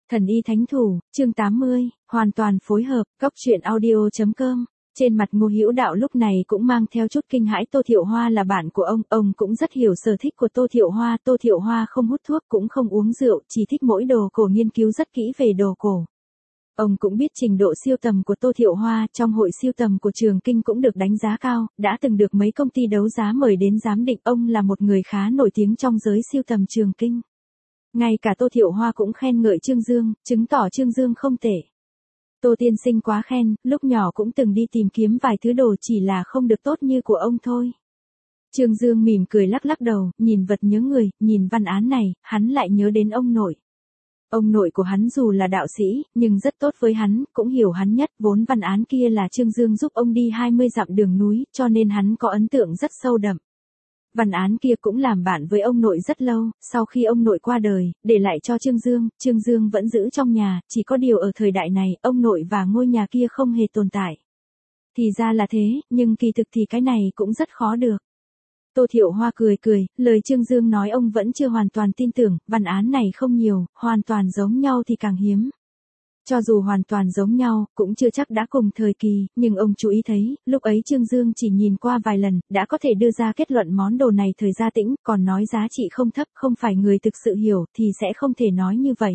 Thần y thánh thủ, chương 80, hoàn toàn phối hợp, cóc truyện audio.com. Trên mặt Ngô Hữu Đạo lúc này cũng mang theo chút kinh hãi. Tô Thiệu Hoa là bạn của ông cũng rất hiểu sở thích của Tô Thiệu Hoa. Tô Thiệu Hoa không hút thuốc cũng không uống rượu, chỉ thích mỗi đồ cổ, nghiên cứu rất kỹ về đồ cổ. Ông cũng biết trình độ siêu tầm của Tô Thiệu Hoa, trong hội siêu tầm của Trường Kinh cũng được đánh giá cao, đã từng được mấy công ty đấu giá mời đến giám định. Ông là một người khá nổi tiếng trong giới siêu tầm Trường Kinh. Ngay cả Tô Thiệu Hoa cũng khen ngợi Trương Dương, chứng tỏ Trương Dương không tệ. Tô tiên sinh quá khen, lúc nhỏ cũng từng đi tìm kiếm vài thứ đồ, chỉ là không được tốt như của ông thôi. Trương Dương mỉm cười lắc lắc đầu, nhìn vật nhớ người, nhìn văn án này, hắn lại nhớ đến ông nội. Ông nội của hắn dù là đạo sĩ, nhưng rất tốt với hắn, cũng hiểu hắn nhất. Vốn văn án kia là Trương Dương giúp ông đi 20 dặm đường núi, cho nên hắn có ấn tượng rất sâu đậm. Văn án kia cũng làm bạn với ông nội rất lâu, sau khi ông nội qua đời, để lại cho Trương Dương vẫn giữ trong nhà, chỉ có điều ở thời đại này, ông nội và ngôi nhà kia không hề tồn tại. Thì ra là thế, nhưng kỳ thực thì cái này cũng rất khó được. Tô Thiệu Hoa cười, lời Trương Dương nói ông vẫn chưa hoàn toàn tin tưởng, văn án này không nhiều, hoàn toàn giống nhau thì càng hiếm. Cho dù hoàn toàn giống nhau, cũng chưa chắc đã cùng thời kỳ, nhưng ông chú ý thấy, lúc ấy Trương Dương chỉ nhìn qua vài lần, đã có thể đưa ra kết luận món đồ này thời Gia Tĩnh, còn nói giá trị không thấp, không phải người thực sự hiểu, thì sẽ không thể nói như vậy.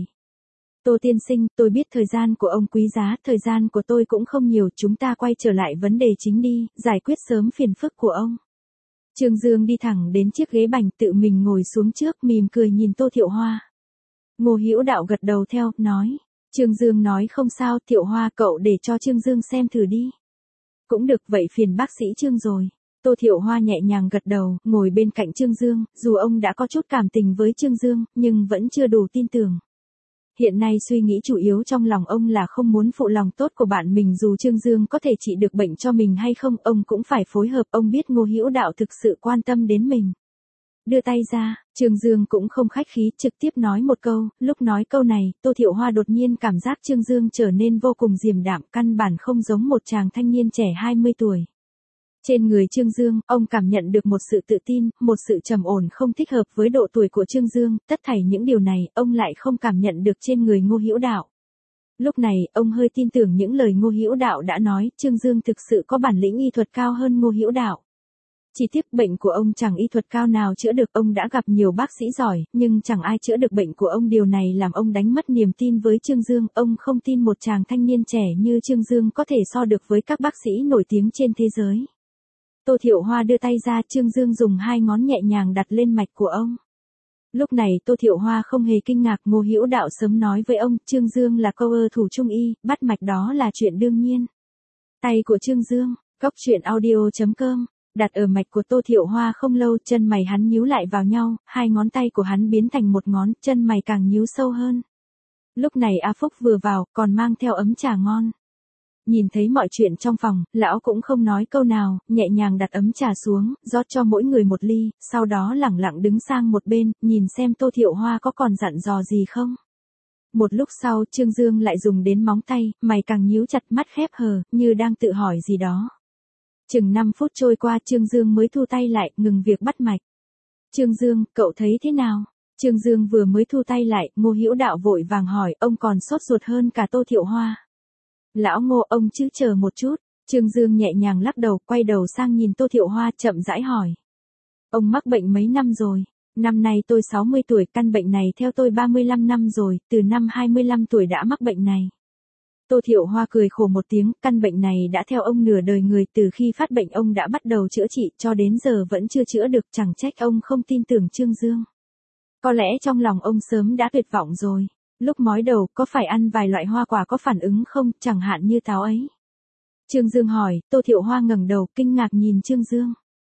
Tô tiên sinh, tôi biết thời gian của ông quý giá, thời gian của tôi cũng không nhiều, chúng ta quay trở lại vấn đề chính đi, giải quyết sớm phiền phức của ông. Trương Dương đi thẳng đến chiếc ghế bành, tự mình ngồi xuống trước, mỉm cười nhìn Tô Thiệu Hoa. Ngô Hữu Đạo gật đầu theo, nói. Trương Dương nói không sao, Thiệu Hoa cậu để cho Trương Dương xem thử đi. Cũng được, vậy phiền bác sĩ Trương rồi. Tô Thiệu Hoa nhẹ nhàng gật đầu, ngồi bên cạnh Trương Dương, dù ông đã có chút cảm tình với Trương Dương, nhưng vẫn chưa đủ tin tưởng. Hiện nay suy nghĩ chủ yếu trong lòng ông là không muốn phụ lòng tốt của bạn mình, dù Trương Dương có thể trị được bệnh cho mình hay không, ông cũng phải phối hợp. Ông biết Ngô Hữu Đạo thực sự quan tâm đến mình. Đưa tay ra, Trương Dương cũng không khách khí, trực tiếp nói một câu. Lúc nói câu này, Tô Thiệu Hoa đột nhiên cảm giác Trương Dương trở nên vô cùng điềm đạm, căn bản không giống một chàng thanh niên trẻ 20 tuổi. Trên người Trương Dương, ông cảm nhận được một sự tự tin, một sự trầm ổn không thích hợp với độ tuổi của Trương Dương, tất thảy những điều này, ông lại không cảm nhận được trên người Ngô Hữu Đạo. Lúc này, ông hơi tin tưởng những lời Ngô Hữu Đạo đã nói, Trương Dương thực sự có bản lĩnh y thuật cao hơn Ngô Hữu Đạo. Chỉ tiếc bệnh của ông chẳng y thuật cao nào chữa được, ông đã gặp nhiều bác sĩ giỏi, nhưng chẳng ai chữa được bệnh của ông, điều này làm ông đánh mất niềm tin với Trương Dương, ông không tin một chàng thanh niên trẻ như Trương Dương có thể so được với các bác sĩ nổi tiếng trên thế giới. Tô Thiệu Hoa đưa tay ra, Trương Dương dùng hai ngón nhẹ nhàng đặt lên mạch của ông. Lúc này Tô Thiệu Hoa không hề kinh ngạc, Ngô Hữu Đạo sớm nói với ông, Trương Dương là câu thủ trung y, bắt mạch đó là chuyện đương nhiên. Tay của Trương Dương, cóc truyện audio.com. Đặt ở mạch của Tô Thiệu Hoa không lâu, chân mày hắn nhíu lại vào nhau, hai ngón tay của hắn biến thành một ngón, chân mày càng nhíu sâu hơn. Lúc này A Phúc vừa vào, còn mang theo ấm trà ngon. Nhìn thấy mọi chuyện trong phòng, lão cũng không nói câu nào, nhẹ nhàng đặt ấm trà xuống, rót cho mỗi người một ly, sau đó lẳng lặng đứng sang một bên, nhìn xem Tô Thiệu Hoa có còn dặn dò gì không. Một lúc sau, Trương Dương lại dùng đến móng tay, mày càng nhíu chặt, mắt khép hờ, như đang tự hỏi gì đó. Chừng 5 phút trôi qua, Trương Dương mới thu tay lại, ngừng việc bắt mạch. Trương Dương, cậu thấy thế nào? Trương Dương vừa mới thu tay lại, Ngô Hữu Đạo vội vàng hỏi, ông còn sốt ruột hơn cả Tô Thiệu Hoa. Lão Ngô, ông chứ chờ một chút. Trương Dương nhẹ nhàng lắc đầu, quay đầu sang nhìn Tô Thiệu Hoa, chậm rãi hỏi. Ông mắc bệnh mấy năm rồi? Năm nay tôi 60 tuổi, căn bệnh này theo tôi 35 năm rồi, từ năm 25 tuổi đã mắc bệnh này. Tô Thiệu Hoa cười khổ một tiếng, căn bệnh này đã theo ông nửa đời người, từ khi phát bệnh ông đã bắt đầu chữa trị, cho đến giờ vẫn chưa chữa được, chẳng trách ông không tin tưởng Trương Dương. Có lẽ trong lòng ông sớm đã tuyệt vọng rồi. Lúc mói đầu, có phải ăn vài loại hoa quả có phản ứng không, chẳng hạn như táo ấy? Trương Dương hỏi, Tô Thiệu Hoa ngẩng đầu, kinh ngạc nhìn Trương Dương.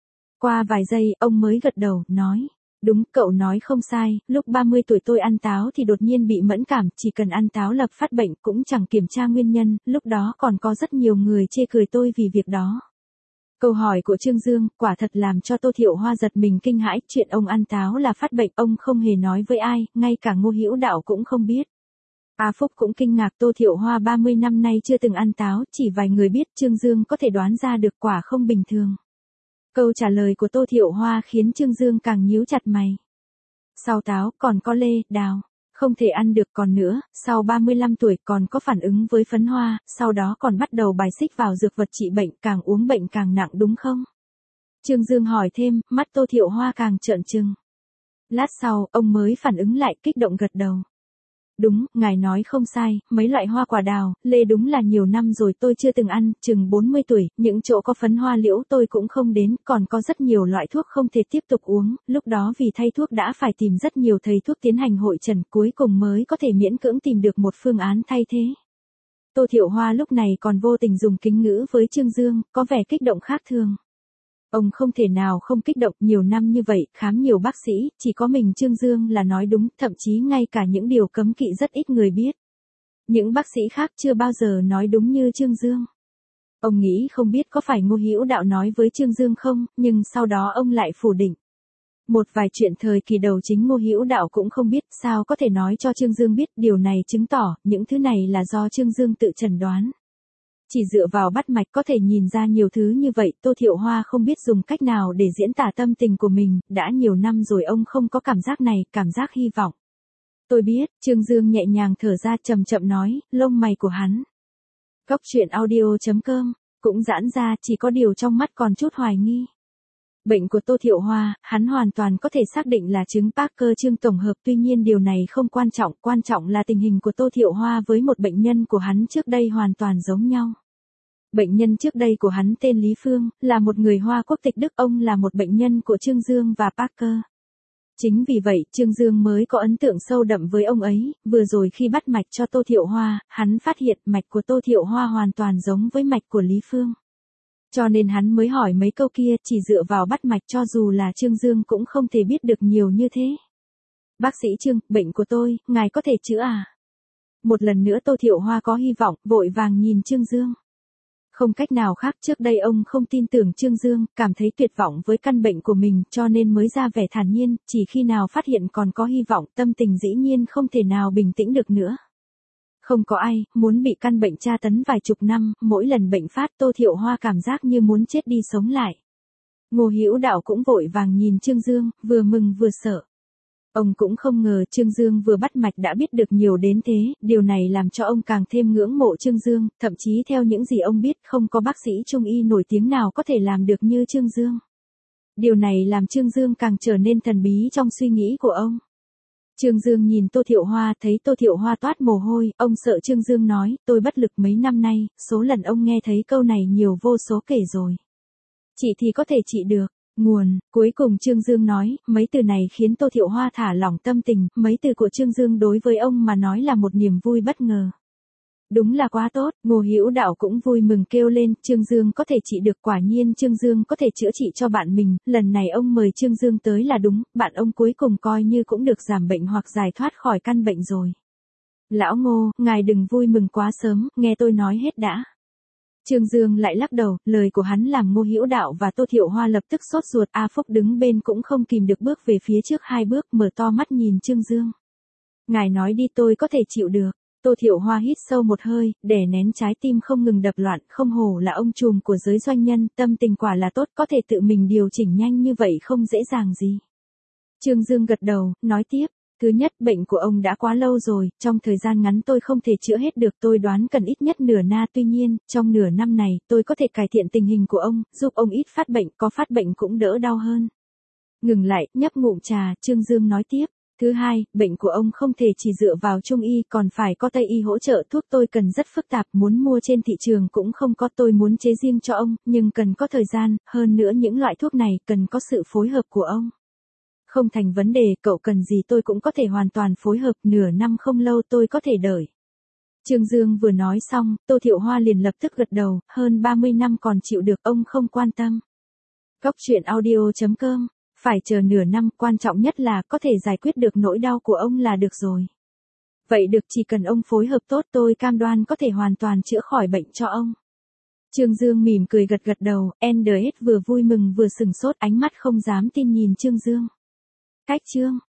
Qua vài giây, ông mới gật đầu, nói. Đúng, cậu nói không sai, lúc 30 tuổi tôi ăn táo thì đột nhiên bị mẫn cảm, chỉ cần ăn táo lập phát bệnh, cũng chẳng kiểm tra nguyên nhân, lúc đó còn có rất nhiều người chê cười tôi vì việc đó. Câu hỏi của Trương Dương, quả thật làm cho Tô Thiệu Hoa giật mình kinh hãi, chuyện ông ăn táo là phát bệnh, ông không hề nói với ai, ngay cả Ngô Hữu Đạo cũng không biết. A Phúc cũng kinh ngạc, Tô Thiệu Hoa 30 năm nay chưa từng ăn táo, chỉ vài người biết, Trương Dương có thể đoán ra được, quả không bình thường. Câu trả lời của Tô Thiệu Hoa khiến Trương Dương càng nhíu chặt mày. Sau táo, còn có lê, đào. Không thể ăn được còn nữa, sau 35 tuổi còn có phản ứng với phấn hoa, sau đó còn bắt đầu bài xích vào dược vật trị bệnh, càng uống bệnh càng nặng đúng không? Trương Dương hỏi thêm, mắt Tô Thiệu Hoa càng trợn trừng. Lát sau, ông mới phản ứng lại, kích động gật đầu. Đúng, ngài nói không sai, mấy loại hoa quả đào, lê đúng là nhiều năm rồi tôi chưa từng ăn, chừng 40 tuổi, những chỗ có phấn hoa liễu tôi cũng không đến, còn có rất nhiều loại thuốc không thể tiếp tục uống, lúc đó vì thay thuốc đã phải tìm rất nhiều thầy thuốc tiến hành hội trần, cuối cùng mới có thể miễn cưỡng tìm được một phương án thay thế. Tô Thiệu Hoa lúc này còn vô tình dùng kính ngữ với Trương Dương, có vẻ kích động khác thường. Ông không thể nào không kích động, nhiều năm như vậy, khám nhiều bác sĩ, chỉ có mình Trương Dương là nói đúng, thậm chí ngay cả những điều cấm kỵ rất ít người biết. Những bác sĩ khác chưa bao giờ nói đúng như Trương Dương. Ông nghĩ không biết có phải Ngô Hữu Đạo nói với Trương Dương không, nhưng sau đó ông lại phủ định. Một vài chuyện thời kỳ đầu chính Ngô Hữu Đạo cũng không biết, sao có thể nói cho Trương Dương biết, điều này chứng tỏ, những thứ này là do Trương Dương tự chẩn đoán. Chỉ dựa vào bắt mạch có thể nhìn ra nhiều thứ như vậy, Tô Thiệu Hoa không biết dùng cách nào để diễn tả tâm tình của mình, đã nhiều năm rồi ông không có cảm giác này, cảm giác hy vọng. Tôi biết, Trương Dương nhẹ nhàng thở ra chậm chậm nói, lông mày của hắn. Cốc truyện audio.com, cũng giãn ra, chỉ có điều trong mắt còn chút hoài nghi. Bệnh của Tô Thiệu Hoa, hắn hoàn toàn có thể xác định là chứng Parker Trương tổng hợp, tuy nhiên điều này không quan trọng là tình hình của Tô Thiệu Hoa với một bệnh nhân của hắn trước đây hoàn toàn giống nhau. Bệnh nhân trước đây của hắn tên Lý Phương, là một người Hoa quốc tịch Đức, ông là một bệnh nhân của Trương Dương và Parker. Chính vì vậy, Trương Dương mới có ấn tượng sâu đậm với ông ấy, vừa rồi khi bắt mạch cho Tô Thiệu Hoa, hắn phát hiện mạch của Tô Thiệu Hoa hoàn toàn giống với mạch của Lý Phương. Cho nên hắn mới hỏi mấy câu kia, chỉ dựa vào bắt mạch cho dù là Trương Dương cũng không thể biết được nhiều như thế. Bác sĩ Trương, bệnh của tôi, ngài có thể chữa à? Một lần nữa Tô Thiệu Hoa có hy vọng, vội vàng nhìn Trương Dương. Không cách nào khác, trước đây ông không tin tưởng Trương Dương, cảm thấy tuyệt vọng với căn bệnh của mình, cho nên mới ra vẻ thản nhiên, chỉ khi nào phát hiện còn có hy vọng, tâm tình dĩ nhiên không thể nào bình tĩnh được nữa. Không có ai muốn bị căn bệnh tra tấn vài chục năm, mỗi lần bệnh phát Tô Thiệu Hoa cảm giác như muốn chết đi sống lại. Ngô Hữu Đạo cũng vội vàng nhìn Trương Dương, vừa mừng vừa sợ. Ông cũng không ngờ Trương Dương vừa bắt mạch đã biết được nhiều đến thế, điều này làm cho ông càng thêm ngưỡng mộ Trương Dương, thậm chí theo những gì ông biết không có bác sĩ trung y nổi tiếng nào có thể làm được như Trương Dương. Điều này làm Trương Dương càng trở nên thần bí trong suy nghĩ của ông. Trương Dương nhìn Tô Thiệu Hoa, thấy Tô Thiệu Hoa toát mồ hôi, ông sợ Trương Dương nói, tôi bất lực mấy năm nay, số lần ông nghe thấy câu này nhiều vô số kể rồi. Chị thì có thể trị được. Nguồn, cuối cùng Trương Dương nói, mấy từ này khiến Tô Thiệu Hoa thả lỏng tâm tình, mấy từ của Trương Dương đối với ông mà nói là một niềm vui bất ngờ. Đúng là quá tốt, Ngô Hữu Đạo cũng vui mừng kêu lên, Trương Dương có thể trị được, quả nhiên Trương Dương có thể chữa trị cho bạn mình, lần này ông mời Trương Dương tới là đúng, bạn ông cuối cùng coi như cũng được giảm bệnh hoặc giải thoát khỏi căn bệnh rồi. Lão Ngô, ngài đừng vui mừng quá sớm, nghe tôi nói hết đã. Trương Dương lại lắc đầu, lời của hắn làm Ngô Hữu Đạo và Tô Thiệu Hoa lập tức sốt ruột, A Phúc đứng bên cũng không kìm được bước về phía trước 2 bước, mở to mắt nhìn Trương Dương. Ngài nói đi, tôi có thể chịu được. Tô Thiệu Hoa hít sâu một hơi, đè nén trái tim không ngừng đập loạn, không hổ là ông trùm của giới doanh nhân, tâm tình quả là tốt, có thể tự mình điều chỉnh nhanh như vậy không dễ dàng gì. Trương Dương gật đầu, nói tiếp. Thứ nhất, bệnh của ông đã quá lâu rồi, trong thời gian ngắn tôi không thể chữa hết được, tôi đoán cần ít nhất nửa na, tuy nhiên, trong nửa năm này, tôi có thể cải thiện tình hình của ông, giúp ông ít phát bệnh, có phát bệnh cũng đỡ đau hơn. Ngừng lại, nhấp ngụm trà, Trương Dương nói tiếp. Thứ hai, bệnh của ông không thể chỉ dựa vào trung y, còn phải có tây y hỗ trợ, thuốc tôi cần rất phức tạp, muốn mua trên thị trường cũng không có, tôi muốn chế riêng cho ông, nhưng cần có thời gian, hơn nữa những loại thuốc này cần có sự phối hợp của ông. Không thành vấn đề, cậu cần gì tôi cũng có thể hoàn toàn phối hợp, nửa năm không lâu tôi có thể đợi. Trương Dương vừa nói xong, Tô Thiệu Hoa liền lập tức gật đầu, hơn 30 năm còn chịu được, ông không quan tâm. Cốc truyện audio.com, phải chờ nửa năm, quan trọng nhất là có thể giải quyết được nỗi đau của ông là được rồi. Vậy được, chỉ cần ông phối hợp tốt tôi cam đoan có thể hoàn toàn chữa khỏi bệnh cho ông. Trương Dương mỉm cười gật gật đầu, NDS vừa vui mừng vừa sừng sốt, ánh mắt không dám tin nhìn Trương Dương. Cách chương